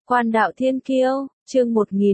Quan đạo thiên kiêu, chương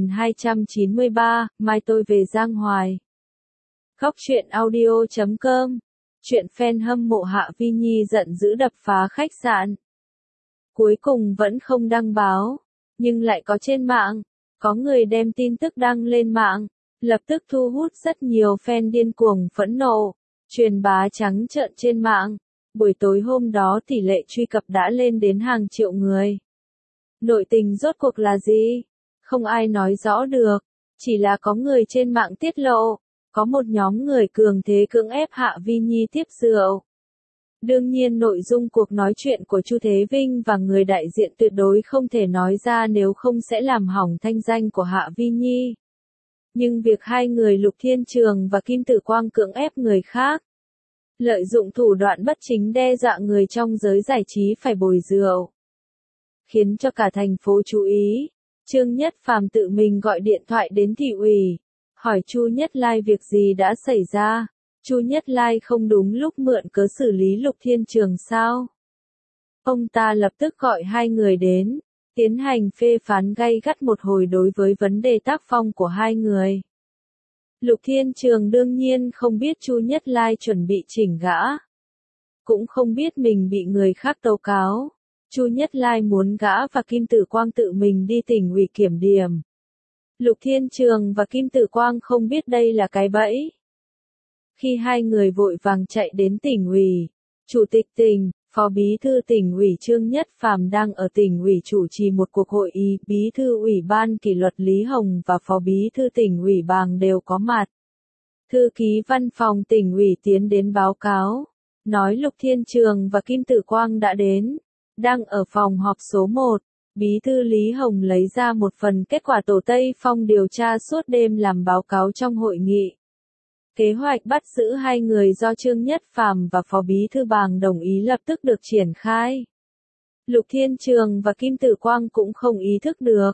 1293, mai tôi về Giang Hoài. Góc truyện audio.com, chuyện fan hâm mộ Hạ Vi Nhi giận dữ đập phá khách sạn. Cuối cùng vẫn không đăng báo, nhưng lại có trên mạng, có người đem tin tức đăng lên mạng, lập tức thu hút rất nhiều fan điên cuồng phẫn nộ, truyền bá trắng trợn trên mạng. Buổi tối hôm đó tỷ lệ truy cập đã lên đến hàng triệu người. Nội tình rốt cuộc là gì? Không ai nói rõ được, chỉ là có người trên mạng tiết lộ, có một nhóm người cường thế cưỡng ép Hạ Vi Nhi tiếp rượu. Đương nhiên nội dung cuộc nói chuyện của Chu Thế Vinh và người đại diện tuyệt đối không thể nói ra, nếu không sẽ làm hỏng thanh danh của Hạ Vi Nhi. Nhưng việc hai người Lục Thiên Trường và Kim Tử Quang cưỡng ép người khác, lợi dụng thủ đoạn bất chính đe dọa người trong giới giải trí phải bồi rượu, khiến cho cả thành phố chú ý. Trương Nhất Phàm tự mình gọi điện thoại đến thị ủy, hỏi Chu Nhất Lai việc gì đã xảy ra. Chu Nhất Lai không đúng lúc mượn cớ xử lý Lục Thiên Trường sao? Ông ta lập tức gọi hai người đến, tiến hành phê phán gay gắt một hồi đối với vấn đề tác phong của hai người. Lục Thiên Trường đương nhiên không biết Chu Nhất Lai chuẩn bị chỉnh gã, cũng không biết mình bị người khác tố cáo. Chu Nhất Lai muốn gã và Kim Tử Quang tự mình đi tỉnh ủy kiểm điểm. Lục Thiên Trường và Kim Tử Quang không biết đây là cái bẫy. Khi hai người vội vàng chạy đến tỉnh ủy, Chủ tịch tỉnh, Phó Bí thư tỉnh ủy Trương Nhất Phàm đang ở tỉnh ủy chủ trì một cuộc hội ý, Bí thư Ủy ban kỷ luật Lý Hồng và Phó Bí thư tỉnh ủy Bàng đều có mặt. Thư ký văn phòng tỉnh ủy tiến đến báo cáo, nói Lục Thiên Trường và Kim Tử Quang đã đến, đang ở phòng họp số 1. Bí thư Lý Hồng lấy ra một phần kết quả tổ Tây Phong điều tra suốt đêm làm báo cáo trong hội nghị. Kế hoạch bắt giữ hai người do Trương Nhất Phàm và Phó Bí thư Bàng đồng ý lập tức được triển khai. Lục Thiên Trường và Kim Tử Quang cũng không ý thức được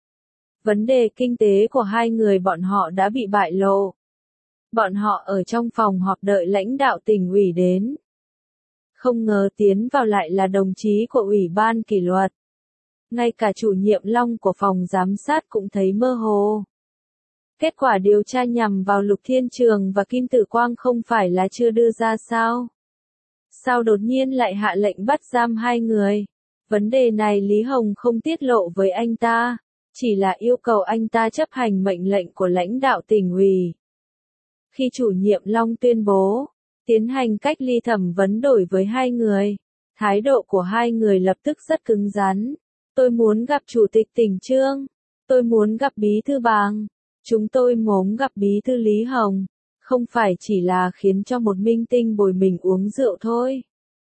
vấn đề kinh tế của hai người bọn họ đã bị bại lộ. Bọn họ ở trong phòng họp đợi lãnh đạo tỉnh ủy đến. Không ngờ tiến vào lại là đồng chí của Ủy ban kỷ luật. Ngay cả chủ nhiệm Long của phòng giám sát cũng thấy mơ hồ. Kết quả điều tra nhằm vào Lục Thiên Trường và Kim Tử Quang không phải là chưa đưa ra sao? Sao đột nhiên lại hạ lệnh bắt giam hai người? Vấn đề này Lý Hồng không tiết lộ với anh ta, chỉ là yêu cầu anh ta chấp hành mệnh lệnh của lãnh đạo tỉnh ủy. Khi chủ nhiệm Long tuyên bố tiến hành cách ly thẩm vấn đối với hai người, thái độ của hai người lập tức rất cứng rắn. Tôi muốn gặp chủ tịch tỉnh Trương, tôi muốn gặp bí thư Bàng, chúng tôi muốn gặp bí thư Lý Hồng, không phải chỉ là khiến cho một minh tinh bồi mình uống rượu thôi.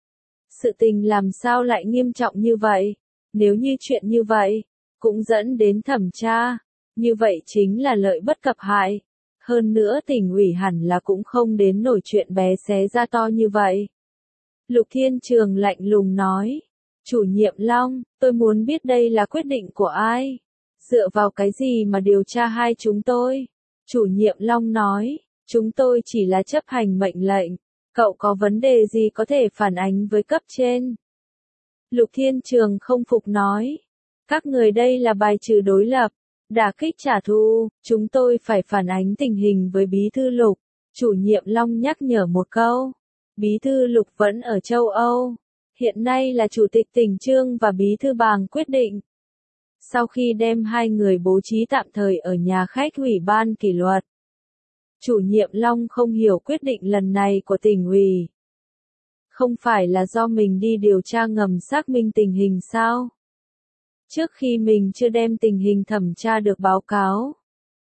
Sự tình làm sao lại nghiêm trọng như vậy? Nếu như chuyện như vậy cũng dẫn đến thẩm tra, như vậy chính là lợi bất cập hại. Hơn nữa tỉnh ủy hẳn là cũng không đến nổi chuyện bé xé ra to như vậy. Lục Thiên Trường lạnh lùng nói, chủ nhiệm Long, tôi muốn biết đây là quyết định của ai? Dựa vào cái gì mà điều tra hai chúng tôi? Chủ nhiệm Long nói, chúng tôi chỉ là chấp hành mệnh lệnh, cậu có vấn đề gì có thể phản ánh với cấp trên? Lục Thiên Trường không phục nói, các người đây là bài trừ đối lập, đả kích trả thù, chúng tôi phải phản ánh tình hình với Bí thư Lục. Chủ nhiệm Long nhắc nhở một câu, Bí thư Lục vẫn ở châu Âu, hiện nay là chủ tịch tỉnh Trương và Bí thư Bàng quyết định. Sau khi đem hai người bố trí tạm thời ở nhà khách Ủy ban kỷ luật, chủ nhiệm Long không hiểu quyết định lần này của tỉnh ủy. Không phải là do mình đi điều tra ngầm xác minh tình hình sao? Trước khi mình chưa đem tình hình thẩm tra được báo cáo,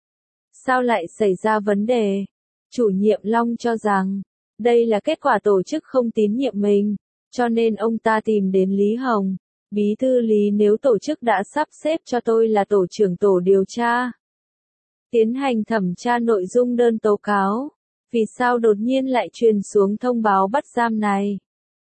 sao lại xảy ra vấn đề? Chủ nhiệm Long cho rằng, đây là kết quả tổ chức không tín nhiệm mình, cho nên ông ta tìm đến Lý Hồng. Bí thư Lý, nếu tổ chức đã sắp xếp cho tôi là tổ trưởng tổ điều tra, tiến hành thẩm tra nội dung đơn tố cáo, vì sao đột nhiên lại truyền xuống thông báo bắt giam này?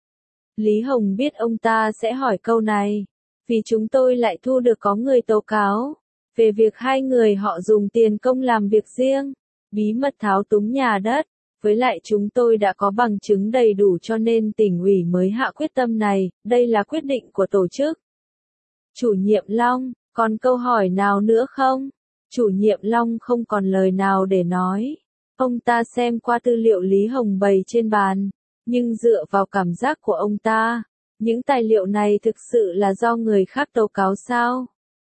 Lý Hồng biết ông ta sẽ hỏi câu này, vì chúng tôi lại thu được có người tố cáo về việc hai người họ dùng tiền công làm việc riêng, bí mật tháo túng nhà đất, với lại chúng tôi đã có bằng chứng đầy đủ cho nên tỉnh ủy mới hạ quyết tâm này, đây là quyết định của tổ chức. Chủ nhiệm Long, Còn câu hỏi nào nữa không? Chủ nhiệm Long không còn lời nào để nói. Ông ta xem qua tư liệu Lý Hồng bày trên bàn, nhưng dựa vào cảm giác của ông ta, những tài liệu này thực sự là do người khác tố cáo sao?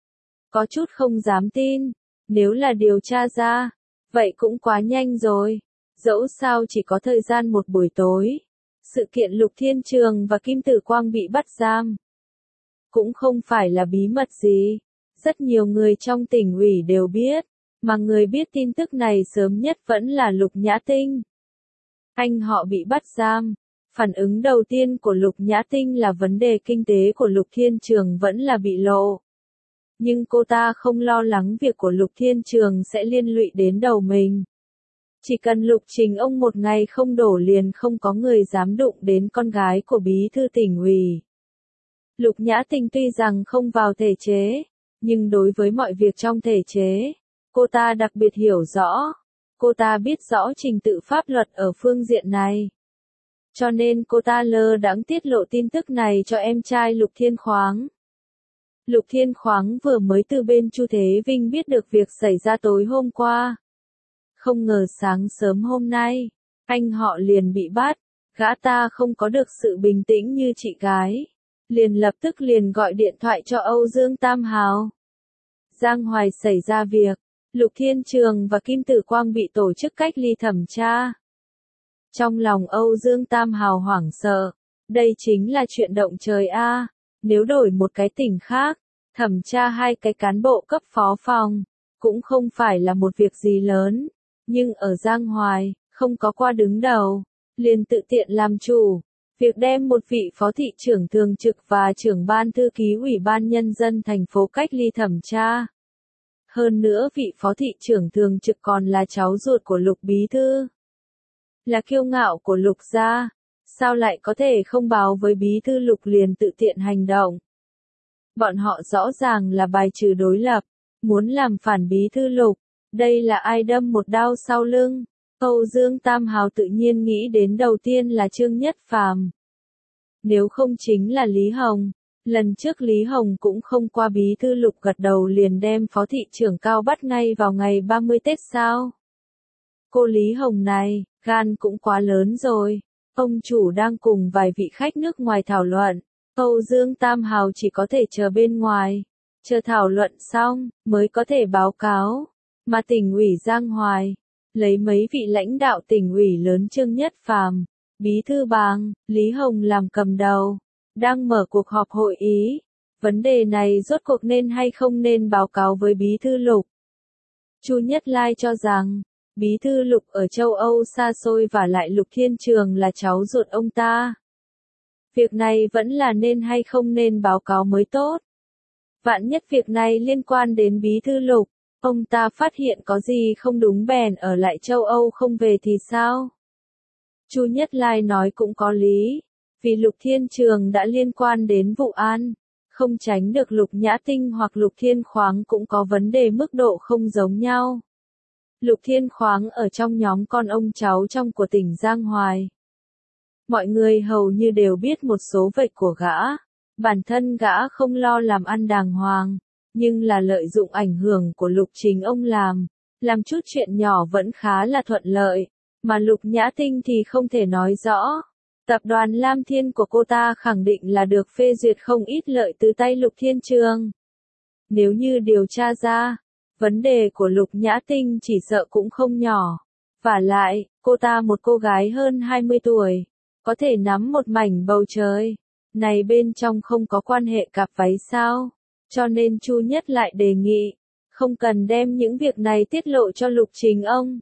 Có chút không dám tin, nếu là điều tra ra, vậy cũng quá nhanh rồi. Dẫu sao chỉ có thời gian một buổi tối, sự kiện Lục Thiên Trường và Kim Tử Quang bị bắt giam cũng không phải là bí mật gì. Rất nhiều người trong tỉnh ủy đều biết, mà người biết tin tức này sớm nhất vẫn là Lục Nhã Tinh. Anh họ bị bắt giam, phản ứng đầu tiên của Lục Nhã Tinh là vấn đề kinh tế của Lục Thiên Trường vẫn là bị lộ. Nhưng cô ta không lo lắng việc của Lục Thiên Trường sẽ liên lụy đến đầu mình. Chỉ cần Lục Trình ông một ngày không đổ liền không có người dám đụng đến con gái của bí thư tỉnh ủy. Lục Nhã Tinh tuy rằng không vào thể chế, nhưng đối với mọi việc trong thể chế, cô ta đặc biệt hiểu rõ. Cô ta biết rõ trình tự pháp luật ở phương diện này. Cho nên cô ta lơ đãng tiết lộ tin tức này cho em trai Lục Thiên Khoáng. Lục Thiên Khoáng vừa mới từ bên Chu Thế Vinh biết được việc xảy ra tối hôm qua. Không ngờ sáng sớm hôm nay, anh họ liền bị bắt. Gã ta không có được sự bình tĩnh như chị gái, lập tức gọi điện thoại cho Âu Dương Tam Hào. Giang Hoài xảy ra việc, Lục Thiên Trường và Kim Tử Quang bị tổ chức cách ly thẩm tra. Trong lòng Âu Dương Tam Hào hoảng sợ, đây chính là chuyện động trời a. Nếu đổi một cái tỉnh khác, thẩm tra 2 cái cán bộ cấp phó phòng, cũng không phải là một việc gì lớn. Nhưng ở Giang Hoài, không có qua đứng đầu, liền tự tiện làm chủ. Việc đem một vị phó thị trưởng thường trực và trưởng ban thư ký Ủy ban Nhân dân thành phố cách ly thẩm tra. Hơn nữa vị phó thị trưởng thường trực còn là cháu ruột của Lục Bí Thư. Là kiêu ngạo của Lục gia, sao lại có thể không báo với Bí Thư Lục liền tự tiện hành động. Bọn họ rõ ràng là bài trừ đối lập, muốn làm phản Bí Thư Lục, đây là ai đâm một đao sau lưng. Âu Dương Tam Hào tự nhiên nghĩ đến đầu tiên là Trương Nhất Phàm. Nếu không chính là Lý Hồng. Lần trước Lý Hồng cũng không qua Bí Thư Lục gật đầu liền đem phó thị trưởng Cao bắt ngay vào ngày 30 Tết sao. Cô Lý Hồng này, gan cũng quá lớn rồi. Ông chủ đang cùng vài vị khách nước ngoài thảo luận. Âu Dương Tam Hào chỉ có thể chờ bên ngoài. Chờ thảo luận xong, mới có thể báo cáo. Mà tỉnh ủy Giang Hoài, lấy mấy vị lãnh đạo tỉnh ủy lớn Trương Nhất Phàm, Bí Thư Bàng, Lý Hồng làm cầm đầu, đang mở cuộc họp hội ý. Vấn đề này rốt cuộc nên hay không nên báo cáo với Bí Thư Lục. Chu Nhất Lai cho rằng, Bí Thư Lục ở châu Âu xa xôi và lại Lục Thiên Trường là cháu ruột ông ta. Việc này vẫn là nên hay không nên báo cáo mới tốt. Vạn nhất việc này liên quan đến Bí Thư Lục, ông ta phát hiện có gì không đúng bèn ở lại châu Âu không về thì sao? Chu Nhất Lai nói cũng có lý, vì Lục Thiên Trường đã liên quan đến vụ án, không tránh được Lục Nhã Tinh hoặc Lục Thiên Khoáng cũng có vấn đề mức độ không giống nhau. Lục Thiên Khoáng ở trong nhóm con ông cháu trong của tỉnh Giang Hoài. Mọi người hầu như đều biết một số vạch của gã, bản thân gã không lo làm ăn đàng hoàng, nhưng là lợi dụng ảnh hưởng của Lục Trình ông làm chút chuyện nhỏ vẫn khá là thuận lợi, mà Lục Nhã Tinh thì không thể nói rõ. Tập đoàn Lam Thiên của cô ta khẳng định là được phê duyệt không ít lợi từ tay Lục Thiên Trường. Nếu như điều tra ra, vấn đề của Lục Nhã Tinh chỉ sợ cũng không nhỏ. Vả lại, cô ta một cô gái hơn 20 tuổi, có thể nắm một mảnh bầu trời. Này bên trong không có quan hệ cặp váy sao? Cho nên Chu Nhất lại đề nghị, không cần đem những việc này tiết lộ cho Lục Trình ông.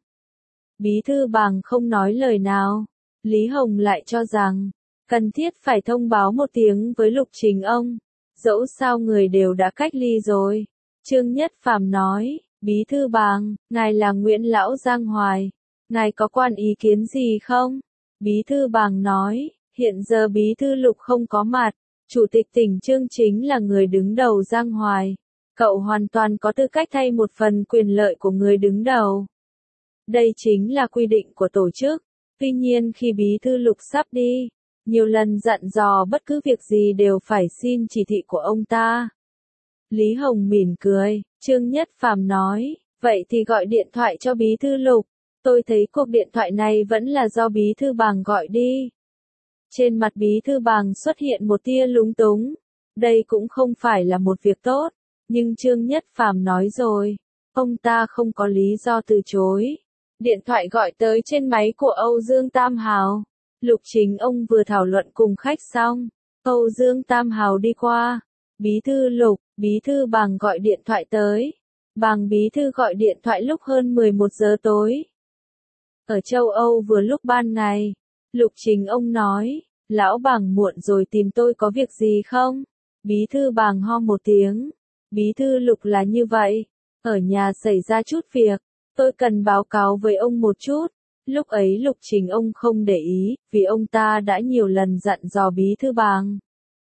Bí Thư Bàng không nói lời nào. Lý Hồng lại cho rằng, cần thiết phải thông báo một tiếng với Lục Trình ông. Dẫu sao người đều đã cách ly rồi. Trương Nhất Phàm nói, Bí Thư Bàng, ngài là Nguyễn Lão Giang Hoài. Ngài có quan ý kiến gì không? Bí Thư Bàng nói, hiện giờ Bí Thư Lục không có mặt. Chủ tịch tỉnh Trương chính là người đứng đầu Giang Hoài. Cậu hoàn toàn có tư cách thay một phần quyền lợi của người đứng đầu. Đây chính là quy định của tổ chức. Tuy nhiên khi Bí Thư Lục sắp đi, nhiều lần dặn dò bất cứ việc gì đều phải xin chỉ thị của ông ta. Lý Hồng mỉm cười, Trương Nhất Phàm nói, vậy thì gọi điện thoại cho bí thư Lục, tôi thấy cuộc điện thoại này vẫn là do bí thư Bàng gọi đi. Trên mặt bí thư Bàng xuất hiện một tia lúng túng, đây cũng không phải là một việc tốt, nhưng Trương Nhất Phàm nói rồi, ông ta không có lý do từ chối. Điện thoại gọi tới trên máy của Âu Dương Tam Hào. Lục Trình ông vừa thảo luận cùng khách xong, Âu Dương Tam Hào đi qua. Bí thư Lục, bí thư Bàng gọi điện thoại tới. Bàng bí thư gọi điện thoại lúc hơn 11 giờ tối. Ở châu Âu vừa lúc ban ngày, Lục Trình ông nói, lão Bàng muộn rồi tìm tôi có việc gì không? Bí thư Bàng ho một tiếng. Bí thư Lục là như vậy, ở nhà xảy ra chút việc, tôi cần báo cáo với ông một chút. Lúc ấy Lục Trình ông không để ý, vì ông ta đã nhiều lần dặn dò bí thư Bàng.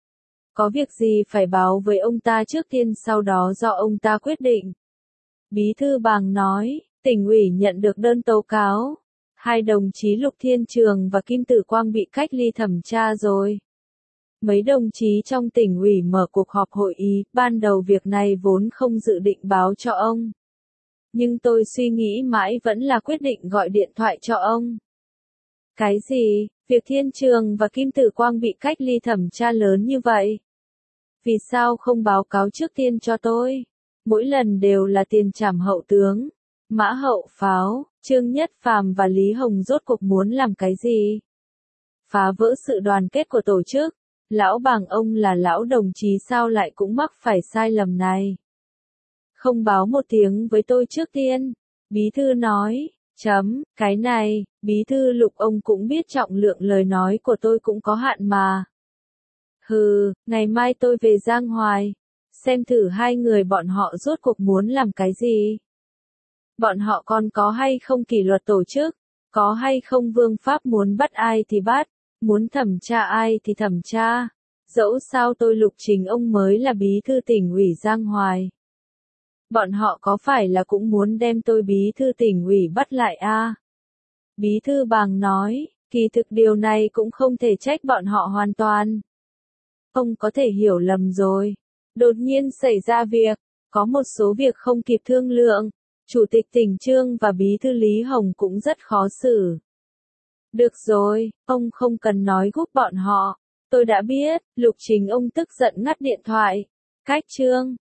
Có việc gì phải báo với ông ta trước tiên, sau đó do ông ta quyết định. Bí thư Bàng nói, tỉnh ủy nhận được đơn tố cáo. Hai đồng chí Lục Thiên Trường và Kim Tử Quang bị cách ly thẩm tra rồi. Mấy đồng chí trong tỉnh ủy mở cuộc họp hội ý, ban đầu việc này vốn không dự định báo cho ông. Nhưng tôi suy nghĩ mãi vẫn là quyết định gọi điện thoại cho ông. Cái gì, việc Thiên Trường và Kim Tử Quang bị cách ly thẩm tra lớn như vậy? Vì sao không báo cáo trước tiên cho tôi? Mỗi lần đều là tiền trảm hậu tướng, mã hậu pháo, Trương Nhất Phàm và Lý Hồng rốt cuộc muốn làm cái gì? Phá vỡ sự đoàn kết của tổ chức. Lão Bàng ông là lão đồng chí sao lại cũng mắc phải sai lầm này? Không báo một tiếng với tôi trước tiên. Bí thư nói, cái này, bí thư Lục ông cũng biết trọng lượng lời nói của tôi cũng có hạn mà. Hừ, ngày mai tôi về Giang Hoài. Xem thử hai người bọn họ rốt cuộc muốn làm cái gì. Bọn họ còn có hay không kỷ luật tổ chức, có hay không vương pháp, muốn bắt ai thì bắt, muốn thẩm tra ai thì thẩm tra. Dẫu sao tôi Lục Trình ông mới là bí thư tỉnh ủy Giang Hoài. Bọn họ có phải là cũng muốn đem tôi bí thư tỉnh ủy bắt lại a? Bí thư Bàng nói, kỳ thực điều này cũng không thể trách bọn họ hoàn toàn. Ông có thể hiểu lầm rồi. Đột nhiên xảy ra việc, có một số việc không kịp thương lượng. Chủ tịch tỉnh Trương và bí thư Lý Hồng cũng rất khó xử. Được rồi, ông không cần nói giúp bọn họ. Tôi đã biết, Lục Trình ông tức giận ngắt điện thoại. Cách Trương.